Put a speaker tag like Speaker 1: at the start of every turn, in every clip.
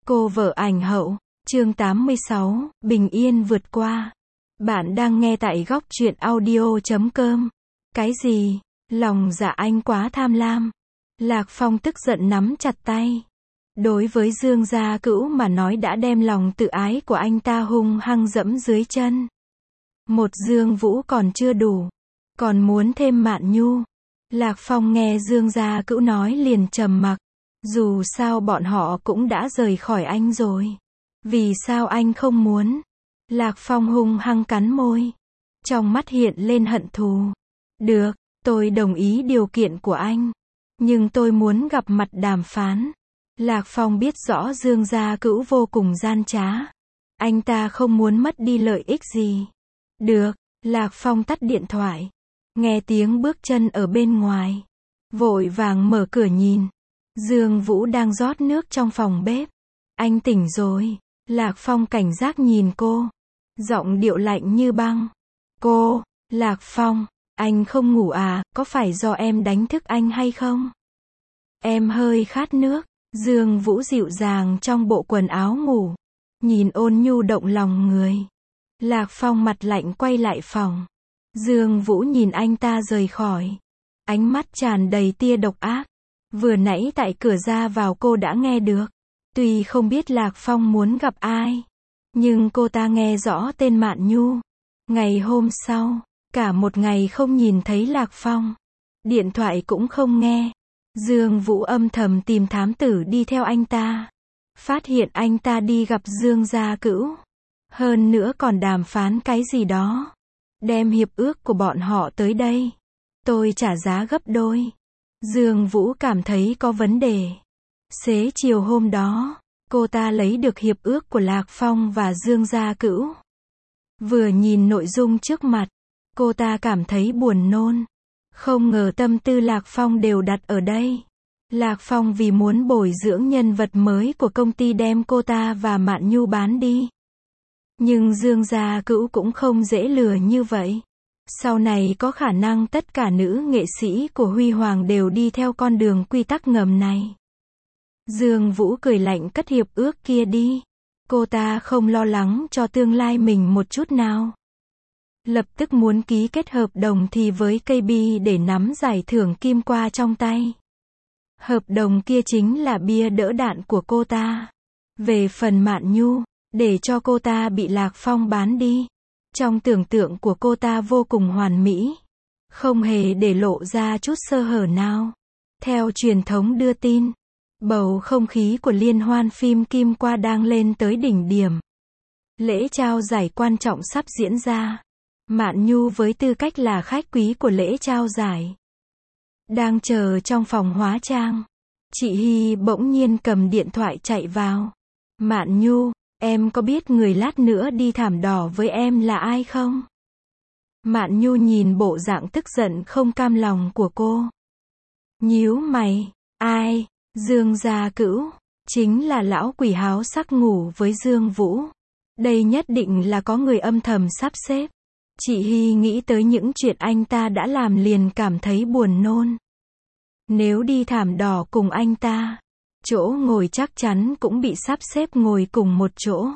Speaker 1: Cô vợ ảnh hậu, chương 86, bình yên vượt qua. Bạn đang nghe tại góc truyện audio.com. Cái gì? Lòng dạ anh quá tham lam. Lạc Phong tức giận nắm chặt tay. Đối với Dương Gia Cữu mà nói đã đem lòng tự ái của anh ta hung hăng dẫm dưới chân. Một Dương Vũ còn chưa đủ, còn muốn thêm Mạn Nhu. Lạc Phong nghe Dương Gia Cữu nói liền trầm mặc. Dù sao bọn họ cũng đã rời khỏi anh rồi. Vì sao anh không muốn? Lạc Phong hung hăng cắn môi. Trong mắt hiện lên hận thù. Được, tôi đồng ý điều kiện của anh. Nhưng tôi muốn gặp mặt đàm phán. Lạc Phong biết rõ Dương Gia Cữu vô cùng gian trá. Anh ta không muốn mất đi lợi ích gì. Được, Lạc Phong tắt điện thoại. Nghe tiếng bước chân ở bên ngoài. Vội vàng mở cửa nhìn. Dương Vũ đang rót nước trong phòng bếp. Anh tỉnh rồi. Lạc Phong cảnh giác nhìn cô. Giọng điệu lạnh như băng. Cô, Lạc Phong, anh không ngủ à, có phải do em đánh thức anh hay không? Em hơi khát nước. Dương Vũ dịu dàng trong bộ quần áo ngủ. Nhìn ôn nhu động lòng người. Lạc Phong mặt lạnh quay lại phòng. Dương Vũ nhìn anh ta rời khỏi. Ánh mắt tràn đầy tia độc ác. Vừa nãy tại cửa ra vào cô đã nghe được. Tuy không biết Lạc Phong muốn gặp ai, nhưng cô ta nghe rõ tên Mạn Nhu. Ngày hôm sau, cả một ngày không nhìn thấy Lạc Phong. Điện thoại cũng không nghe. Dương Vũ âm thầm tìm thám tử đi theo anh ta. Phát hiện anh ta đi gặp Dương Gia Cữu. Hơn nữa còn đàm phán cái gì đó. Đem hiệp ước của bọn họ tới đây. Tôi trả giá gấp đôi. Dương Vũ cảm thấy có vấn đề. Xế chiều hôm đó, cô ta lấy được hiệp ước của Lạc Phong và Dương Gia Cữu. Vừa nhìn nội dung trước mặt, cô ta cảm thấy buồn nôn. Không ngờ tâm tư Lạc Phong đều đặt ở đây. Lạc Phong vì muốn bồi dưỡng nhân vật mới của công ty đem cô ta và Mạn Nhu bán đi. Nhưng Dương Gia Cữu cũng không dễ lừa như vậy. Sau này có khả năng tất cả nữ nghệ sĩ của Huy Hoàng đều đi theo con đường quy tắc ngầm này. Dương Vũ cười lạnh cất hiệp ước kia đi. Cô ta không lo lắng cho tương lai mình một chút nào. Lập tức muốn ký kết hợp đồng thì với KB để nắm giải thưởng Kim Qua trong tay. Hợp đồng kia chính là bia đỡ đạn của cô ta. Về phần Mạn Nhu, để cho cô ta bị Lạc Phong bán đi. Trong tưởng tượng của cô ta vô cùng hoàn mỹ. Không hề để lộ ra chút sơ hở nào. Theo truyền thống đưa tin, bầu không khí của liên hoan phim Kim Qua đang lên tới đỉnh điểm. Lễ trao giải quan trọng sắp diễn ra. Mạn Nhu với tư cách là khách quý của lễ trao giải. Đang chờ trong phòng hóa trang. Chị Hy bỗng nhiên cầm điện thoại chạy vào. Mạn Nhu, em có biết người lát nữa đi thảm đỏ với em là ai không? Mạn Nhu nhìn bộ dạng tức giận không cam lòng của cô. Nhíu mày, ai? Dương Gia Cữu, chính là lão quỷ háo sắc ngủ với Dương Vũ. Đây nhất định là có người âm thầm sắp xếp. Chị Hy nghĩ tới những chuyện anh ta đã làm liền cảm thấy buồn nôn. Nếu đi thảm đỏ cùng anh ta, chỗ ngồi chắc chắn cũng bị sắp xếp ngồi cùng một chỗ.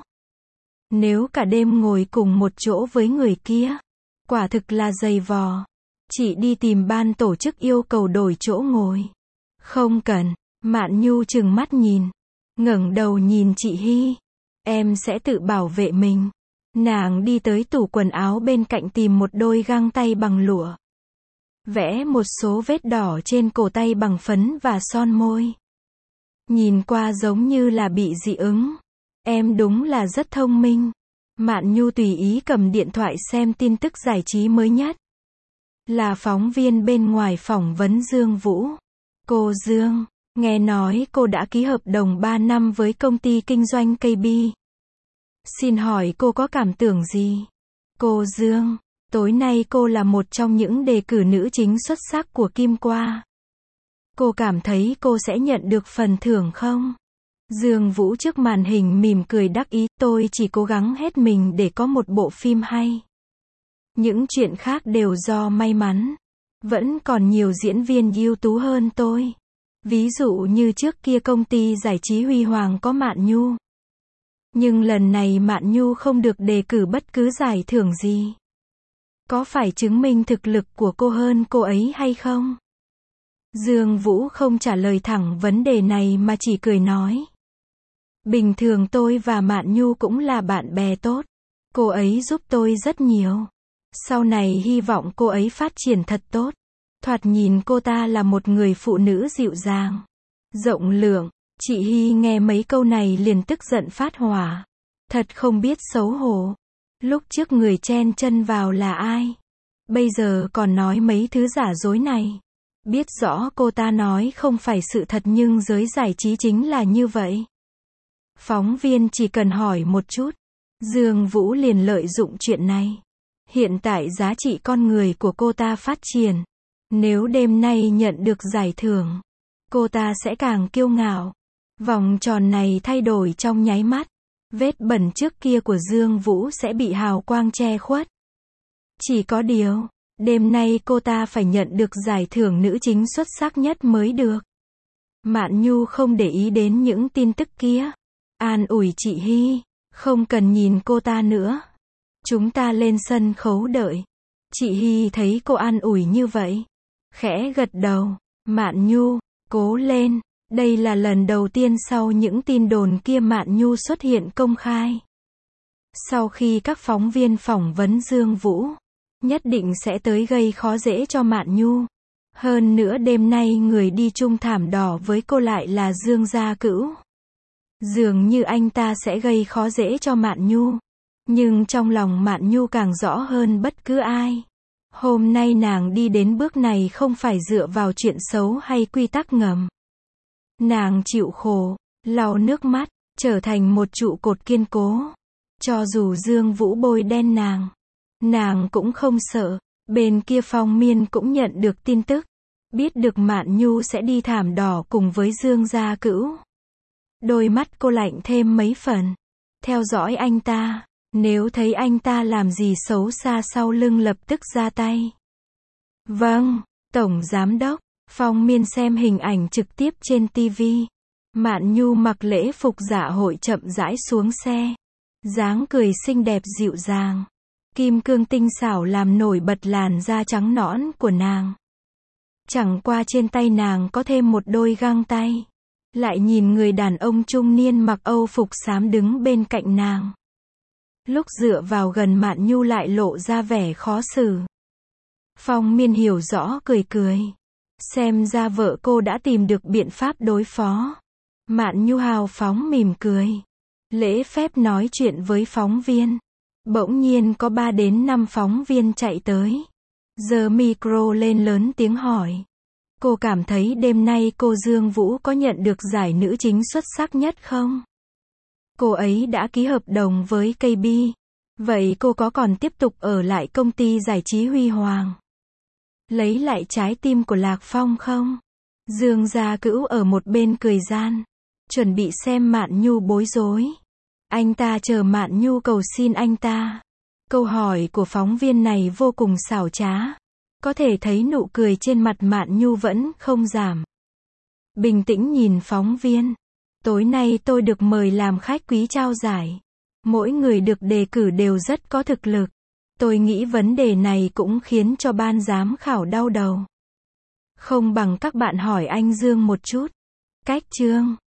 Speaker 1: Nếu cả đêm ngồi cùng một chỗ với người kia, quả thực là dày vò. Chị đi tìm ban tổ chức yêu cầu đổi chỗ ngồi. Không cần. Mạn Nhu trừng mắt nhìn. Ngẩng đầu nhìn chị Hy. Em sẽ tự bảo vệ mình. Nàng đi tới tủ quần áo bên cạnh tìm một đôi găng tay bằng lụa. Vẽ một số vết đỏ trên cổ tay bằng phấn và son môi. Nhìn qua giống như là bị dị ứng. Em đúng là rất thông minh. Mạn Nhu tùy ý cầm điện thoại xem tin tức giải trí mới nhất. Là phóng viên bên ngoài phỏng vấn Dương Vũ. Cô Dương, nghe nói cô đã ký hợp đồng 3 năm với công ty kinh doanh KB. Xin hỏi cô có cảm tưởng gì? Cô Dương, tối nay cô là một trong những đề cử nữ chính xuất sắc của Kim Qua. Cô cảm thấy cô sẽ nhận được phần thưởng không? Dương Vũ trước màn hình mỉm cười đắc ý, tôi chỉ cố gắng hết mình để có một bộ phim hay. Những chuyện khác đều do may mắn. Vẫn còn nhiều diễn viên ưu tú hơn tôi. Ví dụ như trước kia công ty giải trí Huy Hoàng có Mạn Nhu. Nhưng lần này Mạn Nhu không được đề cử bất cứ giải thưởng gì. Có phải chứng minh thực lực của cô hơn cô ấy hay không? Dương Vũ không trả lời thẳng vấn đề này mà chỉ cười nói. Bình thường tôi và Mạn Nhu cũng là bạn bè tốt. Cô ấy giúp tôi rất nhiều. Sau này hy vọng cô ấy phát triển thật tốt. Thoạt nhìn cô ta là một người phụ nữ dịu dàng, rộng lượng. Chị Hy nghe mấy câu này liền tức giận phát hỏa. Thật không biết xấu hổ. Lúc trước người chen chân vào là ai? Bây giờ còn nói mấy thứ giả dối này. Biết rõ cô ta nói không phải sự thật nhưng giới giải trí chính là như vậy. Phóng viên chỉ cần hỏi một chút. Dương Vũ liền lợi dụng chuyện này. Hiện tại giá trị con người của cô ta phát triển. Nếu đêm nay nhận được giải thưởng, cô ta sẽ càng kiêu ngạo. Vòng tròn này thay đổi trong nháy mắt. Vết bẩn trước kia của Dương Vũ sẽ bị hào quang che khuất. Chỉ có điều, đêm nay cô ta phải nhận được giải thưởng nữ chính xuất sắc nhất mới được. Mạn Nhu không để ý đến những tin tức kia. An ủi chị Hy, không cần nhìn cô ta nữa. Chúng ta lên sân khấu đợi. Chị Hy thấy cô an ủi như vậy, khẽ gật đầu. Mạn Nhu, cố lên. Đây là lần đầu tiên sau những tin đồn kia Mạn Nhu xuất hiện công khai. Sau khi các phóng viên phỏng vấn Dương Vũ, nhất định sẽ tới gây khó dễ cho Mạn Nhu. Hơn nữa đêm nay người đi chung thảm đỏ với cô lại là Dương Gia Cửu. Dường như anh ta sẽ gây khó dễ cho Mạn Nhu. Nhưng trong lòng Mạn Nhu càng rõ hơn bất cứ ai. Hôm nay nàng đi đến bước này không phải dựa vào chuyện xấu hay quy tắc ngầm. Nàng chịu khổ, lau nước mắt, trở thành một trụ cột kiên cố. Cho dù Dương Vũ bôi đen nàng cũng không sợ. Bên kia Phong Miên cũng nhận được tin tức. Biết được Mạn Nhu sẽ đi thảm đỏ cùng với Dương Gia Cửu. Đôi mắt cô lạnh thêm mấy phần. Theo dõi anh ta. Nếu thấy anh ta làm gì xấu xa sau lưng lập tức ra tay. Vâng, Tổng Giám Đốc. Phong Miên xem hình ảnh trực tiếp trên TV. Mạn Nhu mặc lễ phục dạ hội chậm rãi xuống xe. Dáng cười xinh đẹp dịu dàng. Kim cương tinh xảo làm nổi bật làn da trắng nõn của nàng. Chẳng qua trên tay nàng có thêm một đôi găng tay. Lại nhìn người đàn ông trung niên mặc Âu phục xám đứng bên cạnh nàng. Lúc dựa vào gần Mạn Nhu lại lộ ra vẻ khó xử. Phong Miên hiểu rõ cười cười. Xem ra vợ cô đã tìm được biện pháp đối phó. Mạn Nhu hào phóng mỉm cười. Lễ phép nói chuyện với phóng viên. Bỗng nhiên có 3 đến 5 phóng viên chạy tới. Giơ micro lên lớn tiếng hỏi. Cô cảm thấy đêm nay cô Dương Vũ có nhận được giải nữ chính xuất sắc nhất không? Cô ấy đã ký hợp đồng với KB. Vậy cô có còn tiếp tục ở lại công ty giải trí Huy Hoàng? Lấy lại trái tim của Lạc Phong không? Dương Gia Cửu ở một bên cười gian. Chuẩn bị xem Mạn Nhu bối rối. Anh ta chờ Mạn Nhu cầu xin anh ta. Câu hỏi của phóng viên này vô cùng xảo trá. Có thể thấy nụ cười trên mặt Mạn Nhu vẫn không giảm. Bình tĩnh nhìn phóng viên. Tối nay tôi được mời làm khách quý trao giải. Mỗi người được đề cử đều rất có thực lực. Tôi nghĩ vấn đề này cũng khiến cho ban giám khảo đau đầu. Không bằng các bạn hỏi anh Dương một chút. Cách chương